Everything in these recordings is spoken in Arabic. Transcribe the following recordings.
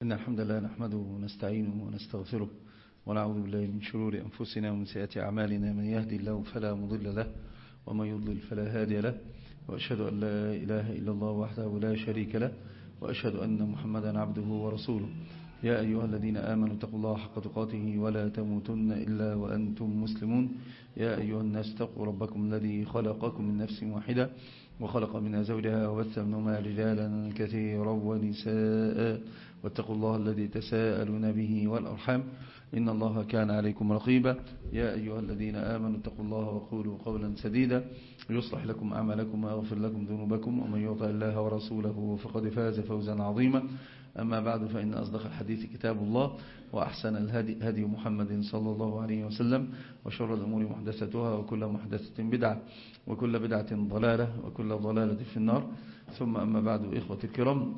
إن الحمد لله نحمده ونستعينه ونستغفره ونعوذ بالله من شرور أنفسنا ومن سيئات أعمالنا. من يهدي الله فلا مضل له ومن يضلل فلا هادي له، وأشهد أن لا إله إلا الله وحده لا شريك له، وأشهد أن محمدا عبده ورسوله. يا أيها الذين آمنوا اتقوا الله حق تقاته ولا تموتن إلا وأنتم مسلمون. يا أيها الناس اتقوا ربكم الذي خلقكم من نفس واحدة وخلق منها زوجها وبث منهما رجالا كثيرا ونساء، واتقوا الله الذي تساءلون به والأرحام إن الله كان عليكم رقيبا. يا أيها الذين آمنوا اتقوا الله وقولوا قولا سديدا يصلح لكم أعمالكم ويغفر لكم ذنوبكم، ومن يطع الله ورسوله فقد فاز فوزا عظيما. أما بعد، فإن أصدق الحديث كتاب الله، وأحسن الهدي هدي محمد صلى الله عليه وسلم، وشر الأمور محدثتها، وكل محدثة بدعة، وكل بدعة ضلالة، وكل ضلالة في النار. ثم أما بعد، إخوة الكرام،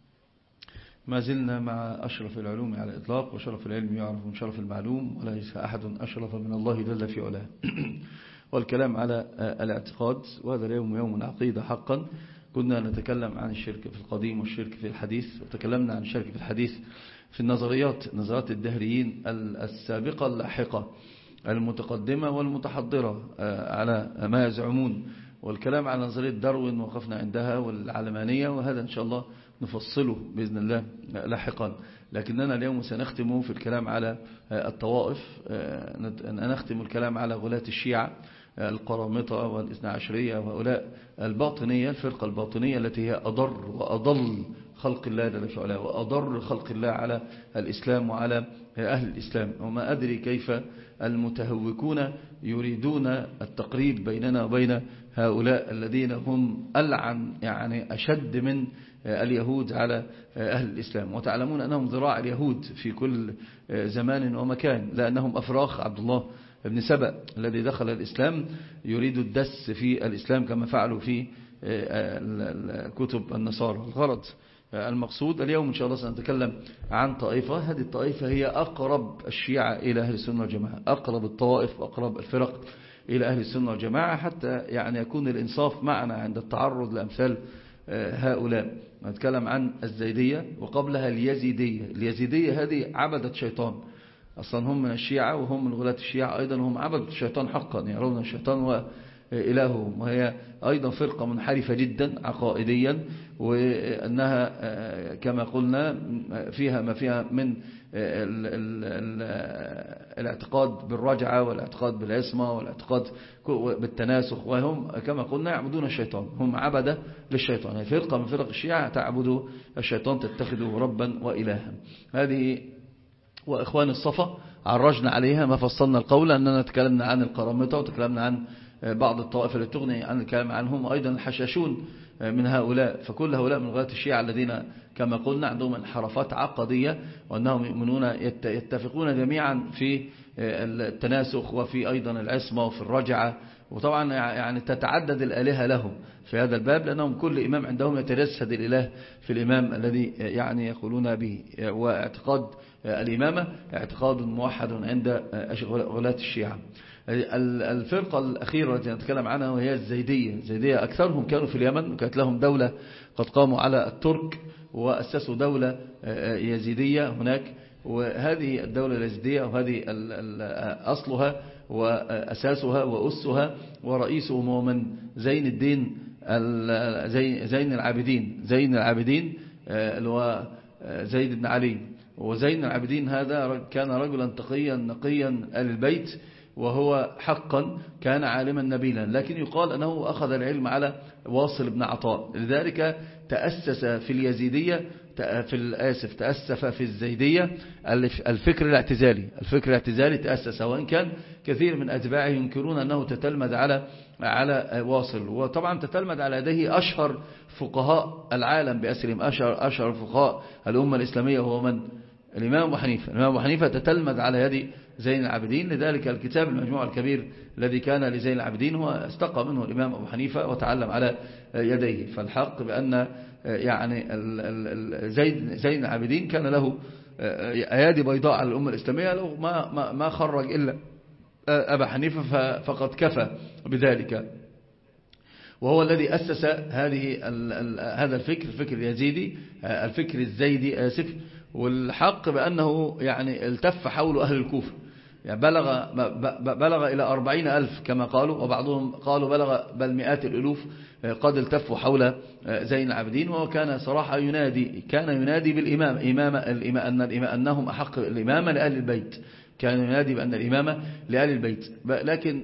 ما زلنا مع أشرف العلوم على الإطلاق، وشرف العلم يعرف من شرف المعلوم، وليس أحد أشرف من الله جل في علاه. والكلام على الاعتقاد، وهذا اليوم يوم عقيدة حقا. كنا نتكلم عن الشرك في القديم والشرك في الحديث، وتكلمنا عن الشرك في الحديث في نظريات الدهريين السابقة اللاحقة المتقدمة والمتحضرة على ما يزعمون، والكلام على نظرية داروين وقفنا عندها، والعلمانية، وهذا إن شاء الله نفصله بإذن الله لاحقا. لكننا اليوم سنختم في الكلام على الطوائف، نختم الكلام على غلاة الشيعة القرامطة والاثنى عشرية، وهؤلاء الباطنية، الفرقة الباطنية التي هي أضر وأضل خلق الله جل في علاه، وأضر خلق الله على الإسلام وعلى أهل الإسلام. وما أدري كيف المتهوكون يريدون التقريب بيننا وبين هؤلاء الذين هم ألعن، يعني أشد من اليهود على أهل الإسلام. وتعلمون أنهم ذراع اليهود في كل زمان ومكان، لأنهم أفراخ عبد الله ابن سبأ الذي دخل الإسلام يريد الدس في الإسلام كما فعلوا في كتب النصارى. الغرض المقصود اليوم إن شاء الله سنتكلم عن طائفة، هذه الطائفة هي أقرب الشيعة إلى أهل السنة والجماعة، أقرب الطوائف وأقرب الفرق إلى أهل السنة والجماعة، حتى يعني يكون الإنصاف معنا عند التعرض لأمثال هؤلاء. نتكلم عن الزيدية وقبلها اليزيدية. اليزيدية هذه عبدت شيطان، أصلا هم من الشيعة وهم من غلاة الشيعة أيضا، هم عبدوا الشيطان حقا، يرون الشيطان وإلههم. وهي أيضا فرقة منحرفة جدا عقائديا، وأنها كما قلنا فيها ما فيها من الاعتقاد بالرجعة، والاعتقاد بالعصمة، والاعتقاد بالتناسخ، وهم كما قلنا يعبدون الشيطان، هم عبدة للشيطان. هي فرقة من فرق الشيعة تعبد الشيطان، تتخذه ربا وإلها. هذه وإخوان الصفا عرجنا عليها ما فصلنا القول، أننا تكلمنا عن القرامطة، وتكلمنا عن بعض الطوائف التي تغني عن الكلام عنهم، وأيضا الحشاشون من هؤلاء. فكل هؤلاء من غلاة الشيعة الذين كما قلنا عندهم انحرافات عقدية، وأنهم يؤمنون يتفقون جميعا في التناسخ، وفي أيضا العصمة، وفي الرجعة. وطبعا يعني تتعدد الآلهة لهم في هذا الباب، لأنهم كل إمام عندهم يتجسد الإله في الإمام الذي يعني يقولون به. واعتقاد الإمامة اعتقاد موحد عند غلاة الشيعة. الفرقة الأخيرة التي نتكلم عنها وهي الزيدية. الزيدية أكثرهم كانوا في اليمن، وكانت لهم دولة قد قاموا على الترك وأسسوا دولة يزيدية هناك. وهذه الدولة اليزيدية، وهذه أصلها وأساسها وأسها ورئيسهم هو من زين الدين زين العابدين اللي هو زيد بن علي. وزين العابدين هذا كان رجلا تقيا نقيا آل البيت، وهو حقا كان عالما نبيلا، لكن يقال أنه أخذ العلم على واصل بن عطاء. لذلك تأسس في اليزيدية تأسف في الزيدية الفكر الاعتزالي تأسس، وإن كان كثير من أتباعه ينكرون أنه تتلمذ على واصل. وطبعا تتلمذ على يديه أشهر فقهاء العالم بأسرهم، أشهر فقهاء الأمة الإسلامية هو من؟ الإمام أبو حنيفة تتلمذ على يد زين العابدين. لذلك الكتاب المجموع الكبير الذي كان لزين العابدين هو استقى منه الإمام أبو حنيفة وتعلم على يديه. فالحق بأن يعني زين العابدين كان له أيادي بيضاء على الأمة الإسلامية، لو ما خرج إلا أبا حنيفة فقد كفى بذلك. وهو الذي أسس هذا الفكر اليزيدي، الفكر الزيدي والحق بأنه يعني التف حول أهل الكوفة، يعني بلغ إلى 40,000 كما قالوا، وبعضهم قالوا بلغ بل مئات الألوف قد التفوا حول زين العابدين. وكان صراحة ينادي بالإمامة، أنهم أحق الإمامة لأهل البيت، كان ينادي بأن الإمامة لأهل البيت. لكن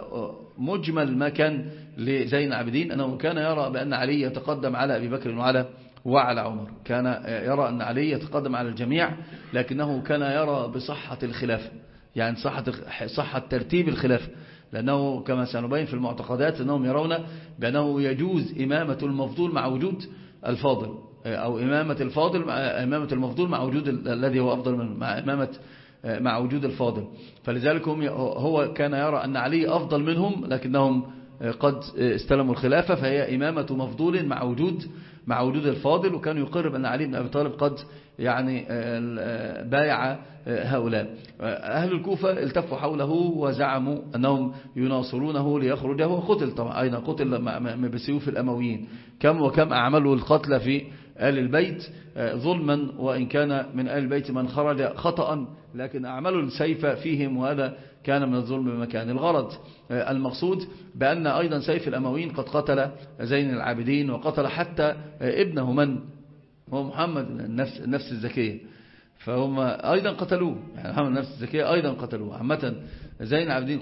مجمل ما كان لزين العابدين أنه كان يرى بأن علي يتقدم على أبي بكر وعلى عمر، كان يرى أن علي يتقدم على الجميع، لكنه كان يرى بصحة الخلافة، يعني صحة ترتيب الخلافة، لأنه كما سنبين في المعتقدات أنهم يرون بأنه يجوز إمامة المفضول مع وجود الفاضل، أو إمامة المفضول مع وجود الذي هو أفضل منه، مع وجود الفاضل. فلذلك هو كان يرى أن علي أفضل منهم، لكنهم قد استلموا الخلافة، فهي إمامة مفضول مع وجود الفاضل. وكان يقرب أن علي بن أبي طالب قد يعني بايع هؤلاء. أهل الكوفة التفوا حوله وزعموا أنهم يناصرونه ليخرج، وقتل طبعا أيضا، قتل بسيوف الأمويين. كم وكم أعملوا القتل في آل البيت ظلما، وإن كان من آل البيت من خرج خطأ، لكن أعملوا السيف فيهم، وهذا كان من الظلم بمكان. الغرض المقصود بأن أيضا سيف الأمويين قد قتل زين العابدين، وقتل حتى ابنه من هو محمد النفس الزكية، فهم أيضا قتلوه، يعني محمد النفس الزكية أيضا قتلوه. عامة زين العابدين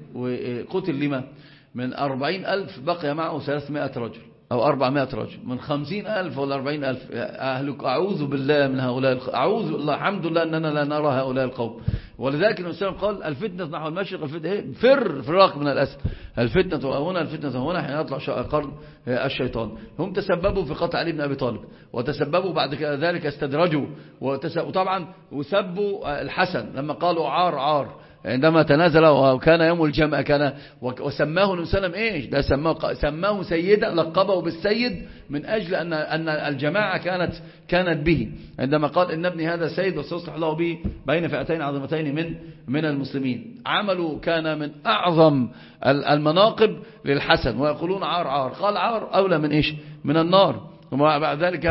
قتل لما؟ من 40,000 بقي معه 300 رجل أو 400 رجل، من 50,000 ولا 40,000. أهلك أعوذ بالله من هؤلاء أعوذ بالله، الحمد لله أننا لا نرى هؤلاء القوم. ولذلك النبي صلى الله عليه وسلم قال الفتنة نحو المشرق، الفتنة فراق من الأسد، الفتنة هنا حين يطلع قرن الشيطان. هم تسببوا في قتل علي بن أبي طالب، وتسببوا بعد ذلك استدرجوا، وطبعا وسبوا الحسن لما قالوا عار عندما تنازل وكان يوم الجمع، كان وسماه النبي صلى الله عليه وسلم ايش ده؟ سماه سيدا، لقبه بالسيد من اجل ان الجماعه كانت به، عندما قال ان ابني هذا سيد وسيصلح له به بين فئتين عظيمتين من المسلمين. عملوا كان من اعظم المناقب للحسن، ويقولون عار، قال عار اولى من ايش؟ من النار. وبعد ذلك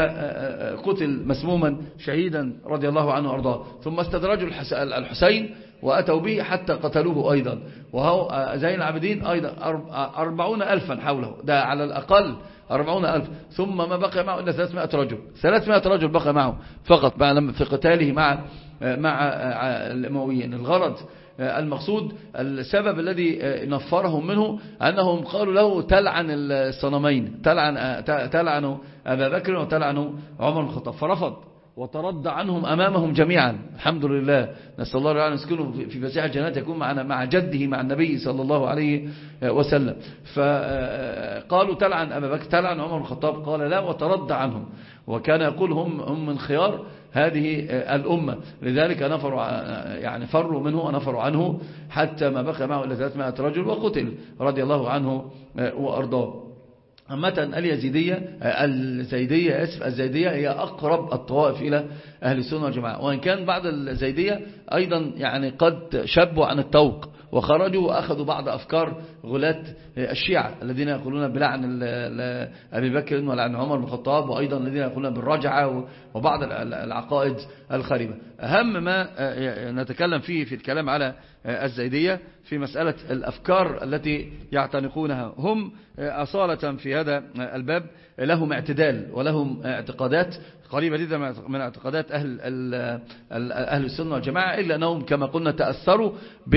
قتل مسموما شهيدا رضي الله عنه وارضاه. ثم استدرجوا الحسين وأتوا به حتى قتلوه أيضا. وهو زين العابدين أيضا 40,000 حوله، ده على الأقل 40,000. ثم ما بقي معه إلا 300 رجل، 300 رجل بقى معه فقط في قتاله مع الأمويين. الغرض المقصود السبب الذي نفرهم منه أنهم قالوا له تلعن الصنمين، تلعن أبا بكر وتلعن عمر بن الخطاب، فرفض وترد عنهم أمامهم جميعا. الحمد لله، نسأل الله أن يسكنه في فسيح الجنات، يكون مع جده مع النبي صلى الله عليه وسلم. فقالوا تلعن أبا بكر، تلعن عمر بن الخطاب، قال لا، وترد عنهم. وكان يقول هم من خيار هذه الأمة، لذلك فروا منه ونفروا عنه حتى ما بقى معه إلا 300 رجل، وقتل رضي الله عنه وأرضاه. عامة الزيدية هي أقرب الطوائف إلى أهل السنة والجماعة، وإن كان بعض الزيدية أيضا يعني قد شبوا عن الطوق وخرجوا وأخذوا بعض أفكار غلاة الشيعة الذين يقولون بلعن أبي بكر ولعن عمر بن الخطاب، وأيضا الذين يقولون بالرجعة وبعض العقائد الخريبة. أهم ما نتكلم فيه في الكلام على الزيدية في مسألة الأفكار التي يعتنقونها. هم أصالة في هذا الباب لهم اعتدال ولهم اعتقادات قريبة جدا من اعتقادات أهل السنة والجماعة، إلا أنهم كما قلنا تأثروا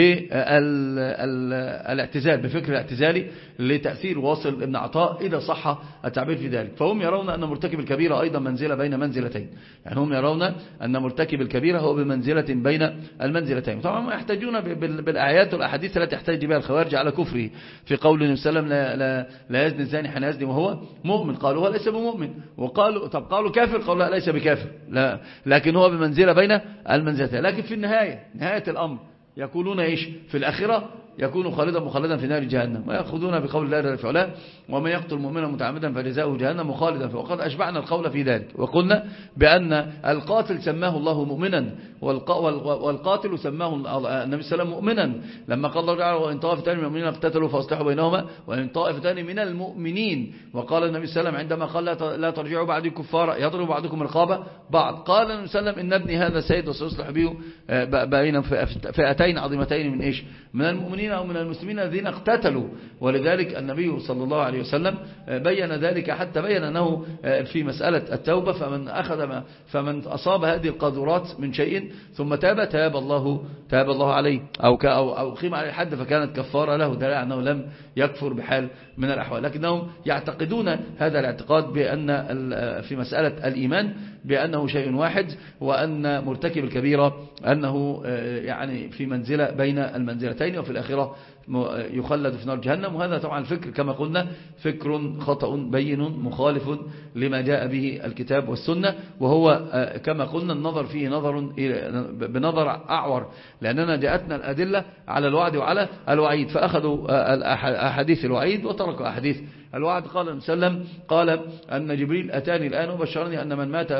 بالاعتزال، بفكر الاعتزالي لتأثير واصل ابن عطاء إذا صح التعبير في ذلك. فهم يرون أن مرتكب الكبيرة أيضا منزلة بين منزلتين، يعني هم يرون أن مرتكب الكبيرة هو بمنزلة بين المنزلتين. طبعا يحتاجون بالآيات والأحاديث التي يحتاج بها الخوارج على كفره، في قول النبي صلى الله عليه وسلم لا يزني الزاني حين يزني وهو مؤمن، قالوا هو ليس بمؤمن، قالوا كافر، قالوا لا ليس بكافر، لا، لكن هو بمنزلة بين المنزلتين. لكن في النهاية، نهاية الأمر يقولون إيش في الآخرة؟ يكون خالدا مخلدا في نار جهنم. ويأخذون بقول الله جل في علاه ومن يقتل مؤمنا متعمدا فجزاؤه جهنم خالدا فيها. وقد أشبعنا القول في ذلك وقلنا بأن القاتل سماه الله مؤمنا والقاتل سماه النبي صلى الله عليه وسلم مؤمنا لما قال الله تعالى وإن طائفتان من المؤمنين اقتتلوا فاصلحوا بينهما وإن طائفتان من المؤمنين. وقال النبي صلى الله عليه وسلم عندما قال لا ترجعوا بعد كفارا يضرب بعضكم رقابة بعض قال النبي صلى الله عليه وسلم إن ابني هذا سيد وسيصلح به بين فئتين عظيمتين من إيش من المؤمنين أو من المسلمين الذين اقتتلوا. ولذلك النبي صلى الله عليه وسلم بين ذلك حتى بين أنه في مسألة التوبة فمن أصاب هذه القاذورات من شيء ثم تاب الله عليه أو قيم عليه الحد فكانت كفارة له دليل أنه لم يكفر بحال من الأحوال. لكنهم يعتقدون هذا الاعتقاد بأن في مسألة الإيمان بأنه شيء واحد وأن مرتكب الكبيرة أنه يعني في منزلة بين المنزلتين وفي الآخرة يخلد في نار جهنم. وهذا طبعا الفكر كما قلنا فكر خطأ بين مخالف لما جاء به الكتاب والسنة وهو كما قلنا النظر فيه بنظر أعور لأننا جاءتنا الأدلة على الوعد وعلى الوعيد فأخذوا أحاديث الوعيد وتركوا أحاديث الوعد. قال النبي صلى الله عليه وسلم قال أن جبريل أتاني الآن وبشرني أن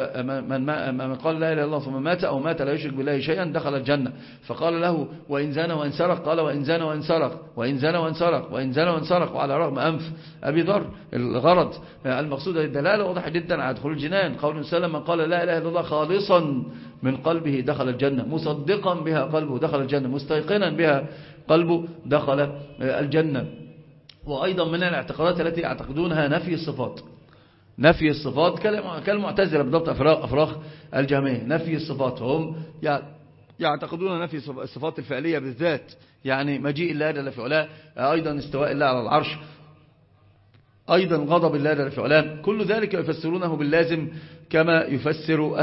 من قال لا إله إلا الله ثم مات أو مات لا يشرك بالله شيئا دخل الجنة. فقال له وإن زان وإن سرق قال وإن زان وإن سرق وإن زان وإن سرق وإن زان وإن سرق. وعلى رغم أنف أبي ذر الغرض المقصود الدلالة واضح جدا على دخول الجنان. قول النبي صلى الله عليه وسلم من قال لا إله إلا الله خالصا من قلبه دخل الجنة مصدقا بها قلبه دخل الجنة مستيقنا بها قلبه دخل الجنة. وأيضا من الاعتقادات التي يعتقدونها نفي الصفات كالمعتزلة بالضبط أفراخ الجهمية نفي الصفات. هم يعتقدون نفي الصفات الفعلية بالذات يعني مجيء الله جل في علاه أيضا استواء الله على العرش أيضا غضب الله جل في علاه كل ذلك يفسرونه باللازم كما يفسر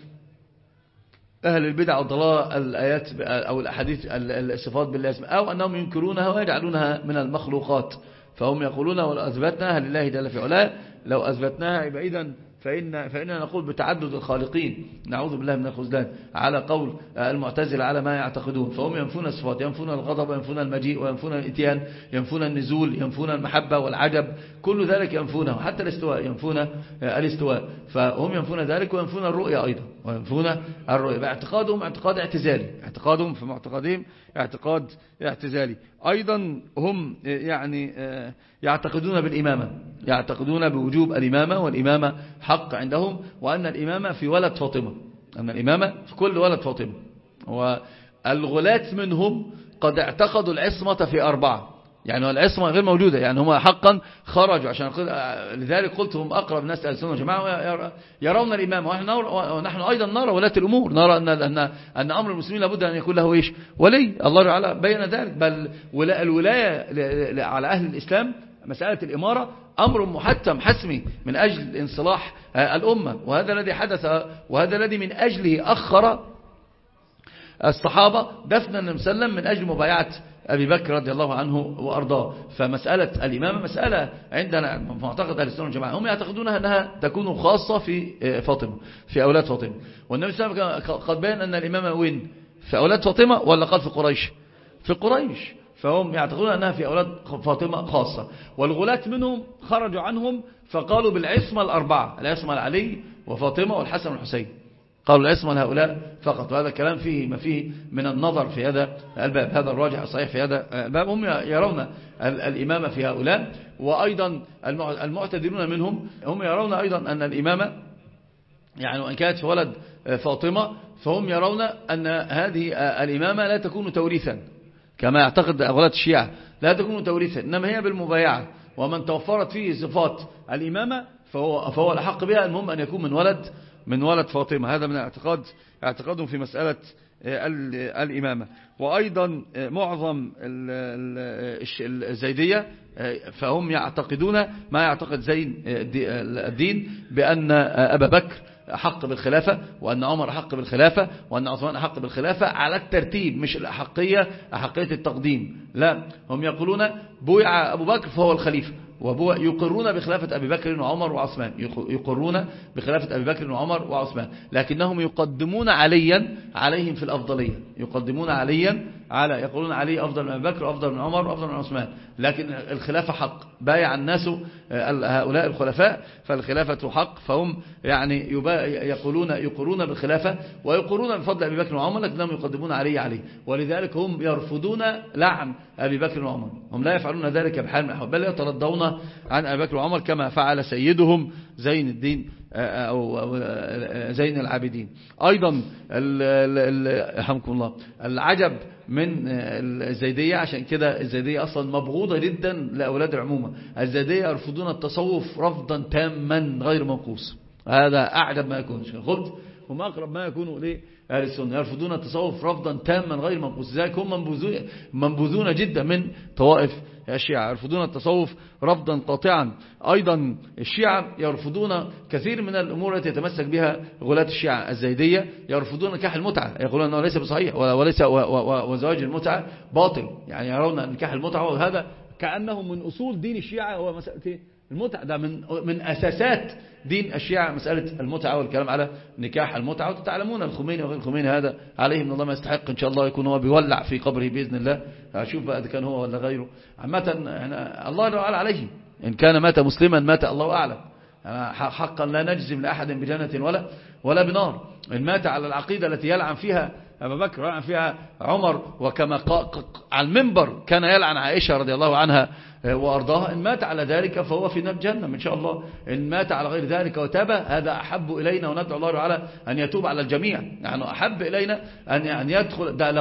أهل البدع والضلال الآيات أو الأحاديث الصفات باللازم أو أنهم ينكرونها ويجعلونها من المخلوقات. فهم يقولون ولو أثبتناها لله جل في علاه لو أثبتناها بعيدا فإننا نقول بتعدد الخالقين نعوذ بالله من الخذلان على قول المعتزلة على ما يعتقدون. فهم ينفون الصفات ينفون الغضب وينفون المجيء وينفون الاتيان ينفون النزول ينفون المحبة والعجب كل ذلك ينفونه حتى الاستواء ينفون الاستواء. فهم ينفون ذلك وينفون الرؤية أيضا وينفون الرؤية باعتقادهم اعتقاد اعتزالي اعتقادهم في معتقدهم اعتقاد اعتزالي. أيضا هم يعني يعتقدون بالإمامة يعتقدون بوجوب الإمامة والإمامة حق عندهم وأن الإمامة في ولد فاطمة أن الإمامة في كل ولد فاطمة. والغلاة منهم قد اعتقدوا العصمة في 4 يعني العصمة غير موجودة يعني هم حقا خرجوا عشان لذلك قلت هم أقرب الناس إلى السنة والجماعة يرون الإمامة ونحن أيضا نرى ولاة الأمور نرى أن أمر المسلمين لابد أن يكون له إيش ولي. الله تعالى بين ذلك بل الولاية على أهل الإسلام مسألة الإمارة أمر محتم حسمي من أجل انصلاح الأمة وهذا الذي حدث وهذا الذي من أجله أخر الصحابة دفن النبي صلى الله عليه وسلم من أجل مبايعة أبي بكر رضي الله عنه وأرضاه. فمسألة الإمامة مسألة عندنا معتقد أهل السنة والجماعة هم يعتقدونها أنها تكون خاصة في فاطمة في أولاد فاطمة. والنبي صلى الله عليه وسلم قد بين أن الإمامة وين في أولاد فاطمة ولا قال في قريش في قريش. فهم يعتقدون أنها في أولاد فاطمة خاصة. والغلاة منهم خرجوا عنهم فقالوا بالعصمة 4 العصمة العلي وفاطمة والحسن والحسين قالوا العصمة لهؤلاء فقط. وهذا الكلام فيه ما فيه من النظر في هذا الباب هذا الراجح الصحيح في هذا الباب. هم يرون الإمامة في هؤلاء. وأيضا المعتدلون منهم هم يرون أيضا أن الإمامة يعني وإن كانت في ولد فاطمة فهم يرون أن هذه الإمامة لا تكون توريثا كما يعتقد أغلب الشيعة لا تكون توريثا إنما هي بالمبايعة ومن توفرت فيه صفات الإمامة فهو الحق بها المهم أن يكون من ولد فاطمة. هذا من اعتقادهم في مسألة الإمامة. وأيضا معظم الزيدية فهم يعتقدون ما يعتقد زين الدين بأن أبا بكر أحق بالخلافة وأن عمر أحق بالخلافة وأن عثمان أحق بالخلافة على الترتيب مش الأحقية التقديم. لا هم يقولون بويع أبو بكر فهو الخليفة يقرون بخلافة أبي بكر وعمر وعثمان يقرون بخلافة أبي بكر وعمر وعثمان لكنهم يقدمون عليا عليهم في الأفضلية، يقدمون عليا يقولون علي أفضل من أبي بكر وأفضل من عمر وأفضل من عثمان، لكن الخلافة حق، بايع الناس هؤلاء الخلفاء فالخلافة حق، فهم يعني يقرون بالخلافة ويقرون بفضل أبي بكر وعمر، لكنهم يقدمون عليه، ولذلك هم يرفضون لعن أبي بكر وعمر، هم لا يفعلون ذلك بحال من الأحوال، بل يترضون عن أبي بكر وعمر كما فعل سيدهم زين الدين أو زين العابدين. أيضا رحمكم الله العجب من الزيدية، عشان كده الزيدية أصلا مبغوضة جدا لأولاد العمومة، الزيدية يرفضون التصوف رفضا تاما غير منقوص، هذا أعجب ما يكون، خبز هم أقرب ما يكونوا لأهل السنة، يرفضون التصوف رفضا تاما غير منقوص، ذلك هم منبوذون جدا من طوائف الشيعة، يرفضون التصوف رفضا قاطعا. أيضا الشيعة يرفضون كثير من الأمور التي يتمسك بها غلاة الشيعة. الزيدية يرفضون نكاح المتعة، يقولون أنه ليس بصحيح وزواج المتعة باطل، يعني يرون أن نكاح المتعة وهذا كأنه من أصول دين الشيعة هو مسألة المتعة، ده من أساسات دين الشيعة مسألة المتعة والكلام على نكاح المتعة. وتتعلمون الخميني وغير الخميني هذا عليه من الله ما يستحق، إن شاء الله يكون هو بيولع في قبره بإذن الله، أشوف بقى إذا كان هو ولا غيره. عامة الله تعالى عليه، إن كان مات مسلما مات الله أعلم، حقا لا نجزم لأحد بجنة ولا بنار. إن مات على العقيدة التي يلعن فيها أبا بكر ويلعن فيها عمر، وكما على المنبر كان يلعن عائشة رضي الله عنها وأرضاها، إن مات على ذلك فهو في نار جهنم إن شاء الله. إن مات على غير ذلك وتاب هذا أحب إلينا، وندعو الله تعالى أن يتوب على الجميع، يعني أحب إلينا أن يدخل ده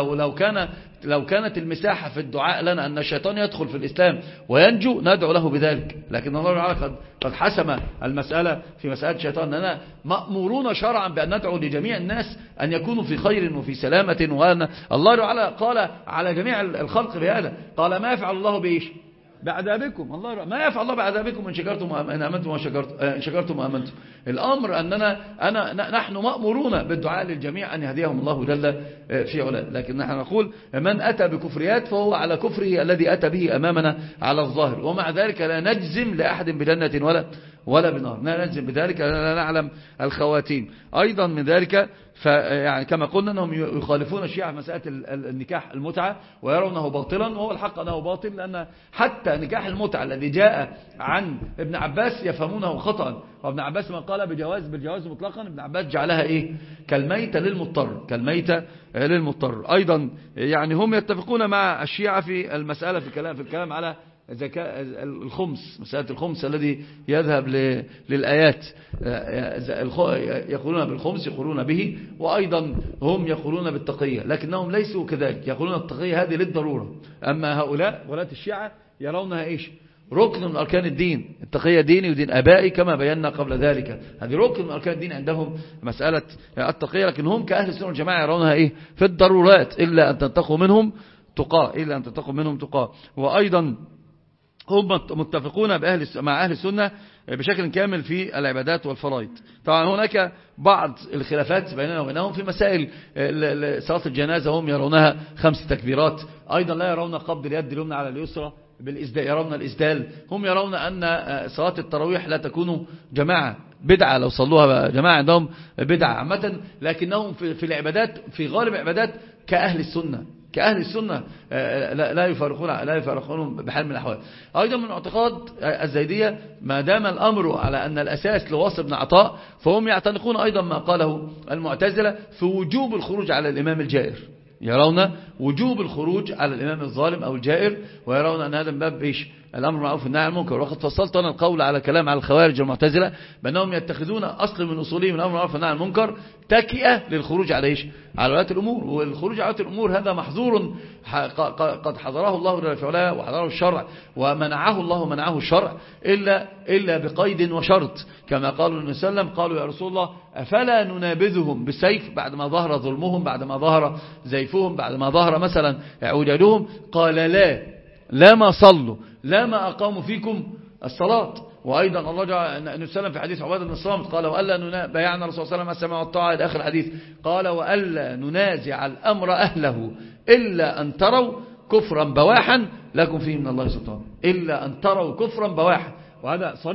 لو كانت المساحة في الدعاء لنا أن الشيطان يدخل في الإسلام وينجو ندعو له بذلك، لكن الله تعالى قد حسم المسألة في مسألة الشيطان، أننا مأمورون شرعا بأن ندعو لجميع الناس أن يكونوا في خير وفي سلامة، وأن الله تعالى قال على جميع الخلق بهذا، قال ما يفعل الله بإيش بعذابكم، الله ما يفعل الله بعذابكم إن شكرتم وإن آمنتم إن شكرتم وآمنتم. الأمر أننا نحن مأمورون بالدعاء للجميع أن يهديهم الله جل في علاه، لكن نحن نقول من أتى بكفريات فهو على كفره الذي أتى به أمامنا على الظاهر، ومع ذلك لا نجزم لأحد بجنة ولا بنار، لا نجزم بذلك، لا نعلم الخواتيم. أيضا من ذلك يعني كما قلنا أنهم يخالفون الشيعة في مسألة النكاح المتعة ويرونه باطلا، وهو الحق أنه باطل، لأن حتى نكاح المتعة الذي جاء عن ابن عباس يفهمونه خطأ، وابن عباس من قال بالجواز مطلقا ابن عباس جعلها كالميتة للمضطر. أيضا يعني هم يتفقون مع الشيعة في المسألة في الكلام على زكاة الخمس، مسألة الخمس الذي يذهب للآيات، يقولون بالخمس يقولون به، وأيضا هم يقولون بالتقية، لكنهم ليسوا كذلك، يقولون التقية هذه للضرورة. أما هؤلاء ولاة الشيعة يرونها ركن من أركان الدين، التقية ديني ودين أبائي كما بينا قبل ذلك، هذه ركن من أركان الدين عندهم مسألة التقية، لكن هم كأهل السنة والجماعة يرونها في الضرورات، إلا أن تتقوا منهم تقى. وأيضا هم متفقون مع أهل السنة بشكل كامل في العبادات والفرائض. طبعا هناك بعض الخلافات بيننا وبينهم في مسائل صلاة الجنازة، هم يرونها 5 تكبيرات، أيضا لا يرون قبض اليد اليمنى على اليسرى بالإسدال، يرون الإسدال، هم يرون أن صلاة التراويح لا تكون جماعة، بدعة لو صلوها جماعة عندهم بدعة عامة، لكنهم في العبادات في غالب العبادات كأهل السنة لا يفارقون بحال من الأحوال. أيضا من اعتقاد الزيدية ما دام الأمر على أن الأساس لواصل بن عطاء، فهم يعتنقون أيضا ما قاله المعتزلة في وجوب الخروج على الإمام الجائر، يرون وجوب الخروج على الإمام الظالم أو الجائر، ويرون أن هذا من باب الأمر معروف والنهي عن المنكر. وقد فصلت أنا القول على كلام على الخوارج المعتزلة بأنهم يتخذون أصل من أصولهم الأمر معروف والنهي عن المنكر تكئة للخروج على على ولاة الأمور، والخروج على ولاة الأمور هذا محظور قد حضره الله جل في علاه وحضره الشرع، ومنعه الله ومنعه الشرع إلا بقيد وشرط، كما قالوا النبي صلى الله عليه وسلم قالوا يا رسول الله أفلا ننابذهم بالسيف بعد ما ظهر ظلمهم، بعد ما ظهر زيفهم، بعد ما ظهر مثلا اعوجاجهم؟ قال لا ما صلوا، لا ما أقاموا فيكم الصلاة. وأيضا الله جعل النبي صلى الله عليه وسلم في حديث عبادة بن الصامت قال وألا بيعنا الرسول صلى الله عليه وسلم السماع والطاعة إلى آخر الحديث، قال وألا ننازع الأمر أهله إلا أن تروا كفرا بواحا لكم فيه من الله سلطان، إلا أن تروا كفرا بواحا. وهذا صريح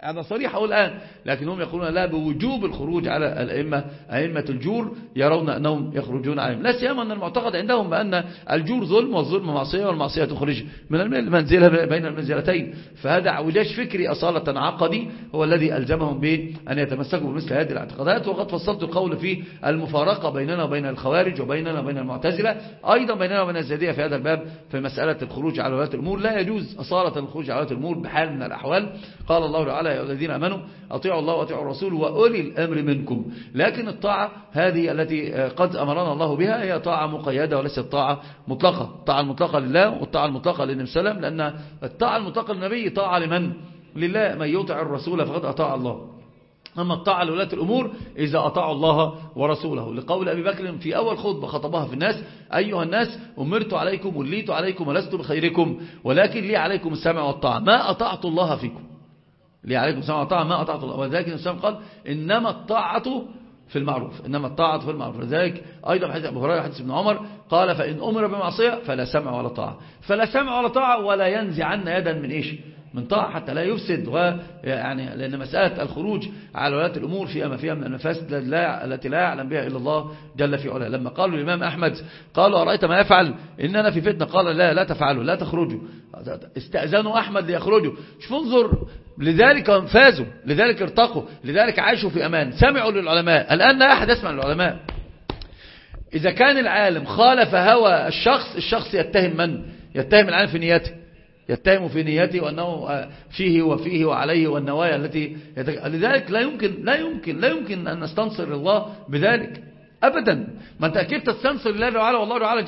هذا صريح أقول الآن، لكنهم يقولون لا بوجوب الخروج على الأئمة، أئمة الجور يرون أنهم يخرجون عليهم، لا سيما أن المعتقد عندهم بأن الجور ظلم والظلم معصية والمعصية تخرج من المنزلة بين المنزلتين. فهذا اعوجاج فكري أصالة عقدي هو الذي ألزمهم بأن يتمسكوا بمثل هذه الاعتقادات. وقد فصلت القول في المفارقة بيننا وبين الخوارج وبيننا وبين المعتزلة، أيضا بيننا وبين الزيدية في هذا الباب في مسألة الخروج على ولاة الأمور. لا يجوز أصالة الخروج على ولاة الأمور بحال من الأحوال. قال الله تعالى يا الذين آمنوا أطيعوا الله وأطيعوا الرسول وأولي الأمر منكم. لكن الطاعة هذه التي قد أمرنا الله بها هي طاعة مقيدة وليست طاعة مطلقة. الطاعة المطلقة لله والطاعة المطلقة للنبي صلى الله عليه وسلم، لأن الطاعة المطلقة للنبي طاعة لمن؟ لله. من يطع الرسول فقد أطاع الله. أما الطاعة لولاة الأمور إذا أطاعوا الله ورسوله، لقول أبي بكر في أول خطبة خطبها في الناس: أيها الناس أمرت عليكم وليت عليكم ولست بخيركم ولكن لي عليكم السمع والطاعة ما أطعت الله فيكم. لي عليكم السمع والطاعة ما أطعت الله. ولذلك الإسلام قال إنما الطاعة في المعروف، إنما الطاعة في المعروف. لذلك أيضا حديث أبو هريرة حديث ابن عمر قال فإن أمر بمعصية فلا سمع ولا طاعة. فلا سمع ولا طاعة ولا ينزعن يدا من إيش؟ من طاعة حتى لا يفسد. ويعني لأن مسألة الخروج على ولاة الأمور فيها من المفاسد التي لا يعلم بها إلا الله جل في علاه. لما قالوا الإمام أحمد قالوا أرأيت ما يفعل إننا في فتنة، قال لا تفعلوا، لا تخرجوا. استأذنوا أحمد ليخرجوا. شوف انظر، لذلك فازوا، لذلك ارتقوا، لذلك عاشوا في أمان، سمعوا للعلماء. الآن لا أحد يسمع للعلماء. إذا كان العالم خالف هوى الشخص يتهم من؟ يتهم العالم في نيته، يتهم في نيته وأنه فيه وفيه وعليه والنوايا التي لذلك لا يمكن أن نستنصر الله بذلك أبدا. ما أنت كيف تستنصر الله تعالى والله تعالى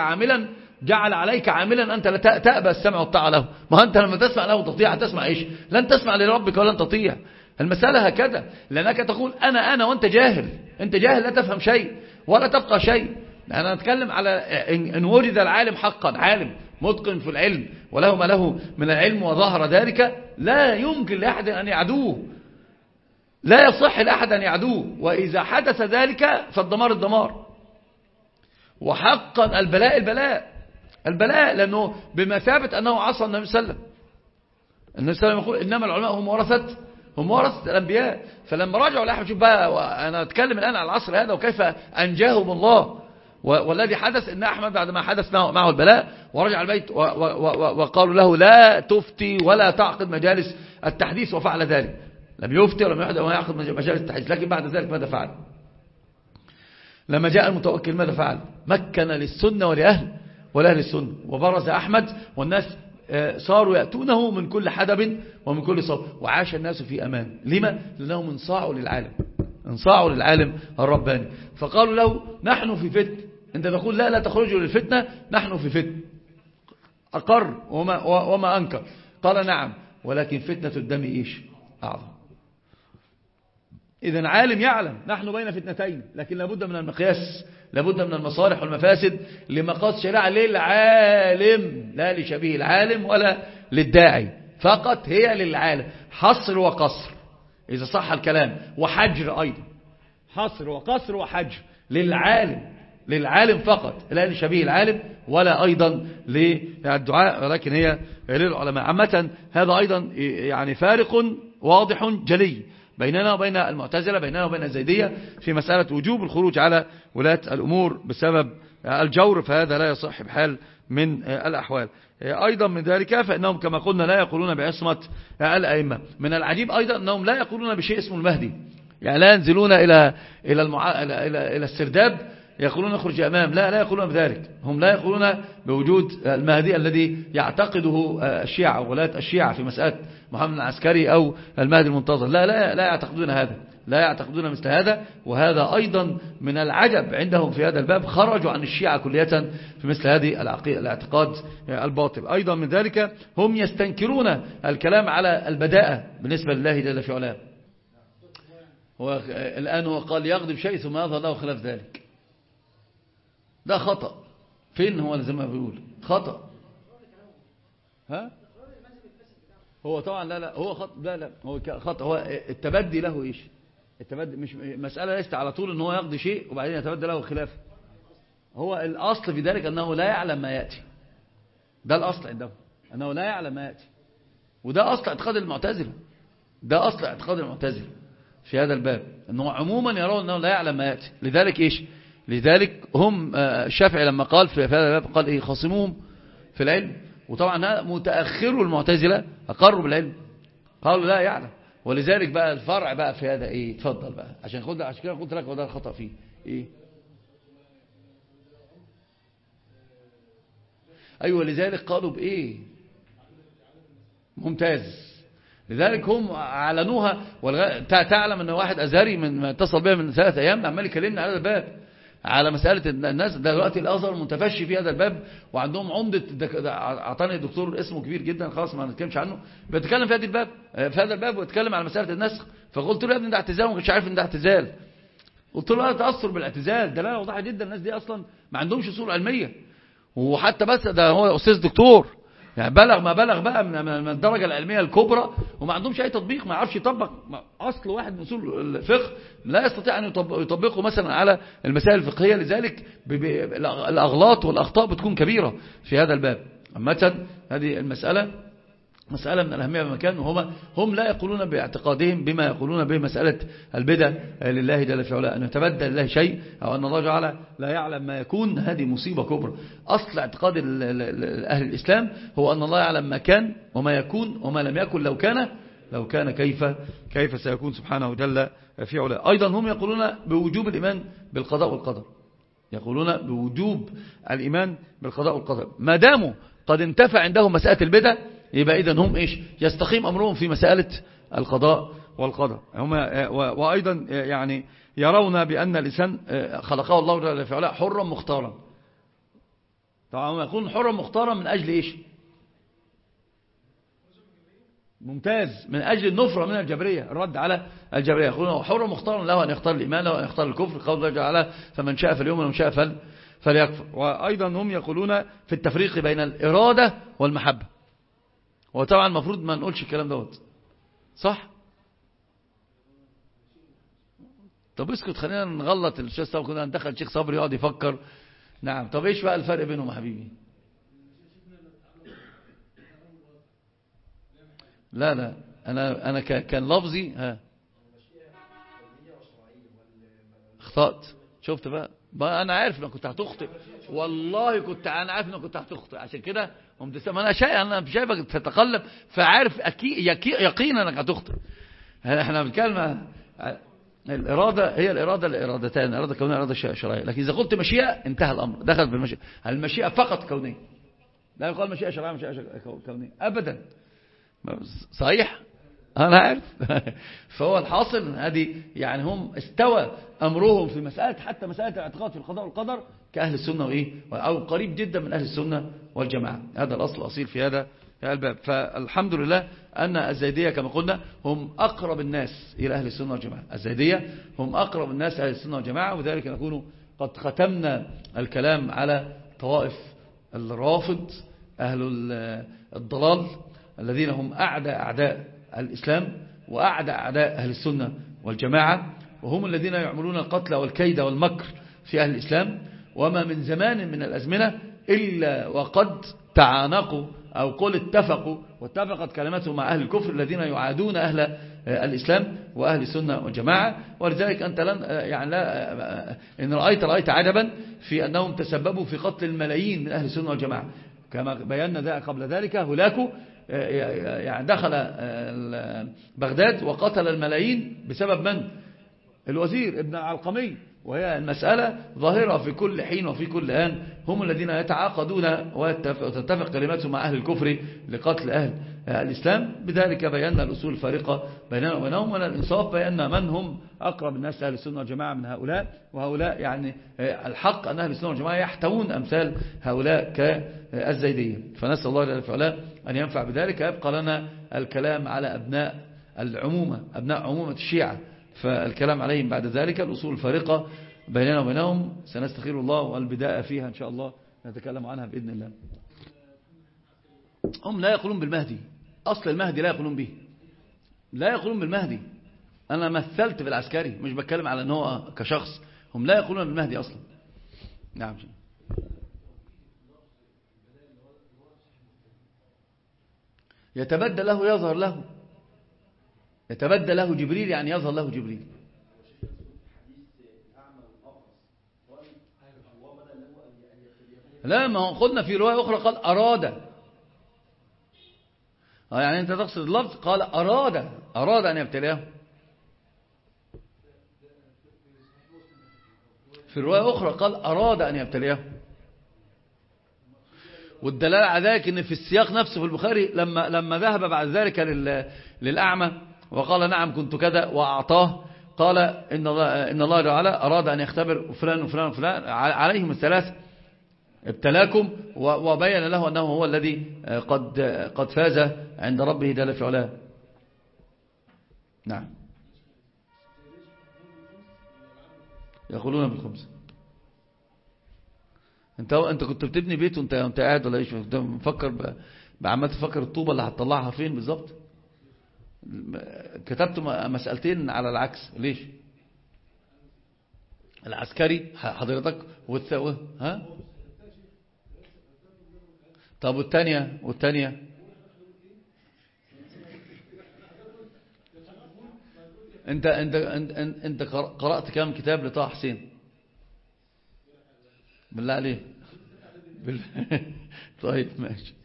جعل عليك عاملا أنت لا تأبى السمع والطاعة له. ما أنت لما تسمع له تطيع تسمع إيش؟ لن تسمع لربك ولن تطيع. المسألة هكذا، لأنك تقول أنا وأنت جاهل، أنت جاهل لا تفهم شيء ولا تبقى شيء. أنا أتكلم على إن وجد العالم حقا عالم متقن في العلم وله ما له من العلم وظهر ذلك، لا يمكن لأحد أن يعدوه، لا يصح لأحد أن يعدوه. وإذا حدث ذلك فالدمار الدمار، وحقا البلاء لأنه بمثابة أنه عصى النبي صلى الله عليه وسلم. النبي صلى الله عليه وسلم يقول إنما العلماء هم ورثة الأنبياء. فلما رجعوا لأحمد، شوف بقى أنا أتكلم الآن على العصر هذا وكيف أنجاهم الله. والذي حدث إن أحمد بعد ما حدث معه البلاء ورجع البيت وقالوا له لا تفتي ولا تعقد مجالس التحديث، وفعل ذلك. لم يفتي ولم يعقد مجالس التحديث. لكن بعد ذلك ماذا فعل؟ لما جاء المتوكل ماذا فعل؟ مكن للسنة ولأهل السنة، وبرز أحمد والناس صاروا يأتونه من كل حدب ومن كل صوب، وعاش الناس في أمان. لما؟ لأنهم انصاعوا للعالم الرباني. فقالوا له نحن في فتن، انت تقول لا تخرجوا للفتنة، نحن في فتن. أقر وما أنكر، قال نعم، ولكن فتنة الدم إيش؟ أعظم. إذن عالم يعلم نحن بين فتنتين، لكن لابد من المقياس، لابد من المصالح والمفاسد لمقاصد شريعة للعالم، لا لشبيه العالم ولا للداعي، فقط هي للعالم. حصر وقصر إذا صح الكلام، وحجر أيضا، حصر وقصر وحجر للعالم فقط، لا لشبيه العالم ولا أيضا للدعاء، ولكن هي للعلماء عامة. هذا أيضا يعني فارق واضح جلي بيننا وبين المعتزلة، بيننا وبين الزيدية في مسألة وجوب الخروج على ولاة الأمور بسبب الجور، فهذا لا يصح بحال من الأحوال. أيضا من ذلك فإنهم كما قلنا لا يقولون بعصمة الأئمة. من العجيب أيضا أنهم لا يقولون بشيء اسمه المهدي، يعني لا ينزلون إلى السرداب يقولون اخرج أمام، لا يقولون بذلك. هم لا يقولون بوجود المهدي الذي يعتقده الشيعة وولاة الشيعة في مسألة محمد العسكري أو المهدي المنتظر، لا يعتقدون هذا، لا يعتقدون مثل هذا. وهذا أيضا من العجب عندهم في هذا الباب، خرجوا عن الشيعة كلية في مثل هذه الاعتقاد الباطل. أيضا من ذلك هم يستنكرون الكلام على البداءة بالنسبة لله جل في علاه. الآن هو قال يغضب شيء ثم يظهر له خلاف ذلك، ده خطأ. فين هو زي ما بيقول خطأ؟ هو طبعا لا هو خطأ، لا هو خطأ. هو التبدي له ايش؟ التبدي مش مسألة ليست على طول ان هو يقضي شيء وبعدين يتبدى له خلاف. هو الأصل في ذلك أنه لا يعلم ما يأتي، ده الأصل عندهم أنه لا يعلم ما يأتي، وده أصل اعتقاد المعتزلة. ده أصل اعتقاد المعتزلة في هذا الباب، أنه عموما يرون أنه لا يعلم ما يأتي. لذلك إيش؟ لذلك هم الشافعي لما قال في هذا الباب قال إيه؟ خاصموهم في العلم. وطبعا متأخروا المعتزلة أقروا بالعلم، قالوا لا يعلم. ولذلك بقى الفرع بقى في هذا إيه؟ اتفضل بقى، عشان كده قلت لك وده الخطأ فيه إيه؟ أيوة، لذلك قالوا بإيه؟ ممتاز. لذلك هم أعلنوها. تعلم أن واحد أزهري من اتصل بها من 3 أيام عمال يكلمنا على هذا الباب، على مسألة الناس دلوقتي الأزهر متفشي في هذا الباب، وعندهم عمدة أعطاني دكتور اسمه كبير جدا خلاص ما نتكلمش عنه، بيتكلم في هذا الباب ويتكلم على مسألة النسخ. فقلت له يا ابني ده اعتزال، وما كنتش عارف ان ده اعتزال. قلت له لا تأثر بالاعتزال، دلالة واضحة جدا. الناس دي أصلا ما عندهمش أصول علمية، وحتى بس ده هو أستاذ دكتور يعني بلغ ما بلغ بقى من الدرجة العلمية الكبرى، وما عندهمش أي تطبيق، ما يعرفش يطبق أصل واحد من أصول الفقه، لا يستطيع أن يطبقه مثلا على المسائل الفقهية. لذلك الأغلاط والأخطاء بتكون كبيرة في هذا الباب. مثلا هذه المسألة مسألة من الأهمية بمكان، هم لا يقولون باعتقادهم بما يقولون به مسألة البدع لله جل في علاه، أن يتبدل الله شيء أو أن الله جعل لا يعلم ما يكون. هذه مصيبة كبرى. أصل اعتقاد أهل الإسلام هو أن الله يعلم ما كان وما يكون وما لم يكن لو كان كيف سيكون سبحانه جل في علاه. أيضا هم يقولون بوجوب الإيمان بالقضاء والقدر، يقولون بوجوب الإيمان بالقضاء والقدر. ما داموا قد انتفع عندهم مسألة البدع، يبقى إذن هم إيش؟ يستقيم أمرهم في مسألة القضاء والقدر. هم وأيضا يعني يرون بأن الإنسان خلقه الله جل في علاه حرا مختارا. طبعا هم يكون حرا مختارا من أجل إيش؟ ممتاز، من أجل النفرة من الجبرية، الرد على الجبرية. يقولون حرا مختارا له أن يختار الإيمان، له أن يختار الكفر، قول الله تعالى فمن شاء فليؤمن ومن شاء فليكفر. وأيضا هم يقولون في التفريق بين الإرادة والمحبة. وطبعا المفروض ما نقولش الكلام دوت، صح؟ طب اسكت، خلينا نغلط الشيخ صبري، كنا ندخل الشيخ صبري يقعد يفكر. نعم، طب ايش بقى الفرق بينهم يا حبيبي؟ لا انا كان لفظي اخطأت. شفت بقى انا عارف انك كنت هتخطئ، والله انا عارف انك كنت هتخطئ، عشان كده انا شايفك تتقلب، فعارف يقينا انك هتخطئ. احنا بنتكلم الإرادة، هي الإرادتان، إرادة كونية إرادة شرعية. لكن إذا قلت مشيئة انتهى الأمر، دخل في المشيئة. المشيئة فقط كونية، لا يقال مشيئة شرعية مشيئة كونية أبدا. صحيح، أنا عارف. فهو الحاصل هذه يعني هم استوى أمرهم في مسألة، حتى مسألة الاعتقاد في القضاء والقدر كأهل السنة أو قريب جدا من أهل السنة والجماعة. هذا الأصل الأصيل في هذا الباب. فالحمد لله أن الزيدية كما قلنا هم أقرب الناس إلى أهل السنة والجماعة. الزيدية هم أقرب الناس إلى أهل السنة والجماعة، وذلك نكون قد ختمنا الكلام على طوائف الرافض أهل الضلال الذين هم أعداء الإسلام وأعداء أهل السنة والجماعة، وهم الذين يعملون القتل والكيد والمكر في أهل الإسلام. وما من زمان من الأزمنة إلا وقد تعانقوا أو قل اتفقوا واتفقت كلمتهم مع أهل الكفر الذين يعادون أهل الإسلام وأهل السنة والجماعة. ولذلك أنت إن رأيت عجبا في أنهم تسببوا في قتل الملايين من أهل السنة والجماعة، كما بينا قبل ذلك. هولاكو يعني دخل بغداد وقتل الملايين بسبب من؟ الوزير ابن العلقمي. وهي المسألة ظاهرة في كل حين وفي كل آن، هم الذين يتعاقدون وتتفق كلماتهم مع أهل الكفر لقتل أهل الإسلام. بذلك بينا الأصول الفارقة بيننا وبينهم، والإنصاف بينا من هم أقرب الناس أهل السنة والجماعة من هؤلاء. وهؤلاء يعني الحق أن أهل السنة والجماعة يحتوون أمثال هؤلاء كالزيدية. فنسأل الله جل وعلا أن ينفع بذلك. يبقى لنا الكلام على أبناء عمومة الشيعة، فالكلام عليهم بعد ذلك. الأصول الفارقة بيننا وبينهم سنستخير الله، والبداية فيها إن شاء الله نتكلم عنها بإذن الله. هم لا يقولون بالمهدي، أصل المهدي لا يقولون به، لا يقولون بالمهدي. أنا مثلت بالعسكري، مش بتكلم على أنه كشخص. هم لا يقولون بالمهدي أصلا. نعم، يتبدل له، يظهر له. يتبدى له جبريل يعني يظهر له جبريل. لا، ما هو قلنا في رواية أخرى قال أراد. يعني أنت تقصد اللفظ، قال أراد أن يبتليه. في رواية أخرى قال أراد أن يبتليه. والدلالة على ذلك إن في السياق نفسه في البخاري لما ذهب بعد ذلك للأعمى وقال نعم كنت كذا وأعطاه، قال إن الله تعالى أراد أن يختبر فلان وفلان وفلان عليهم الثلاث ابتلاكم، وبين له أنه هو الذي قد فاز عند ربه جل في علاه. نعم، يقولون بالخمس. انت كنت بتبني بيت وانت قاعد ولا ايش؟ كنت مفكر عمال تفكر الطوبة اللي هتطلعها فين بالظبط؟ كتبت مسألتين على العكس. ليش؟ العسكري حضرتك ها؟ طب والتانية انت قرأت كام كتاب لطه حسين بالله عليه؟ طيب ماشي.